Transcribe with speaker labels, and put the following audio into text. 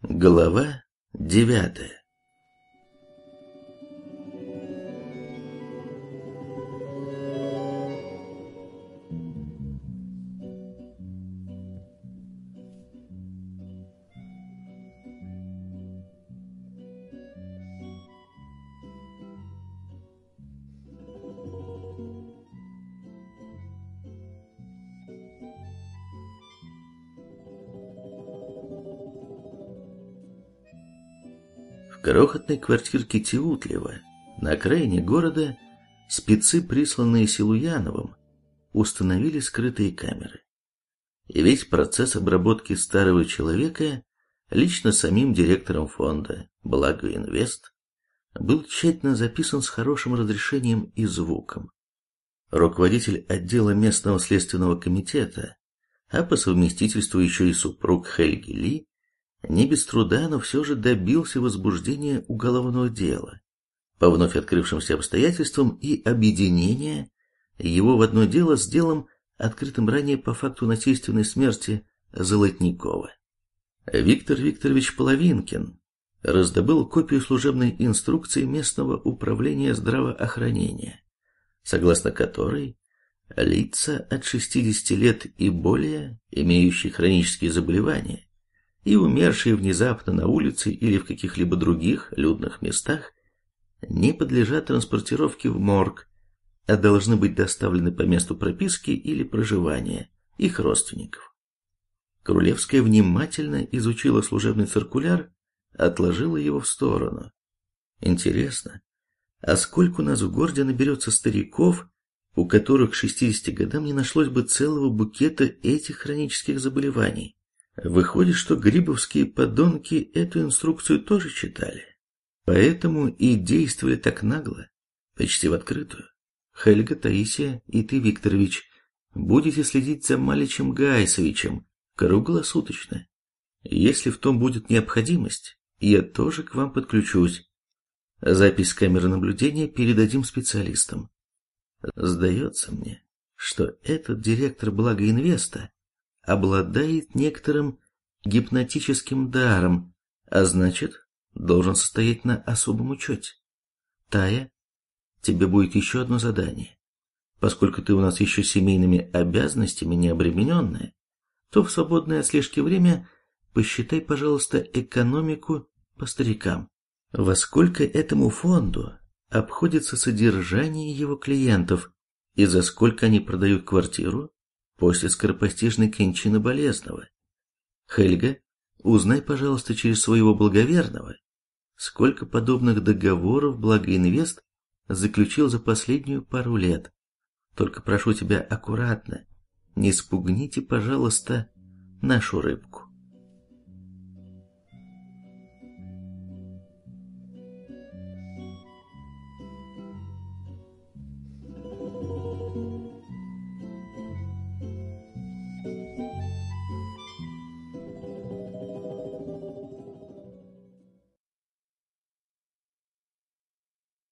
Speaker 1: Глава 9. В крохотной квартирке Теутлева, на окраине города, спецы, присланные Силуяновым, установили скрытые камеры. И весь процесс обработки старого человека лично самим директором фонда «Благоинвест» был тщательно записан с хорошим разрешением и звуком. Руководитель отдела местного следственного комитета, а по совместительству еще и супруг Хельги Ли, не без труда, но все же добился возбуждения уголовного дела по вновь открывшимся обстоятельствам и объединения его в одно дело с делом, открытым ранее по факту насильственной смерти Золотникова. Виктор Викторович Половинкин раздобыл копию служебной инструкции местного управления здравоохранения, согласно которой лица от 60 лет и более, имеющие хронические заболевания, и умершие внезапно на улице или в каких-либо других людных местах, не подлежат транспортировке в морг, а должны быть доставлены по месту прописки или проживания их родственников. Крулевская внимательно изучила служебный циркуляр, отложила его в сторону. Интересно, а сколько у нас в городе наберется стариков, у которых к 60 годам не нашлось бы целого букета этих хронических заболеваний? Выходит, что грибовские подонки эту инструкцию тоже читали. Поэтому и действовали так нагло, почти в открытую. Хельга, Таисия и ты, Викторович, будете следить за Маличем Гайсовичем круглосуточно. Если в том будет необходимость, я тоже к вам подключусь. Запись с камеры наблюдения передадим специалистам. Сдается мне, что этот директор Благоинвеста обладает некоторым гипнотическим даром, а значит, должен состоять на особом учете. Тая, тебе будет еще одно задание. Поскольку ты у нас еще семейными обязанностями не обремененная, то в свободное от слежки время посчитай, пожалуйста, экономику по старикам. Во сколько этому фонду обходится содержание его клиентов и за сколько они продают квартиру после скоропостижной кончины болезного. Хельга, узнай, пожалуйста, через своего благоверного, сколько подобных договоров Благоинвест заключил за последнюю пару лет. Только прошу тебя аккуратно, не спугните, пожалуйста, нашу рыбку.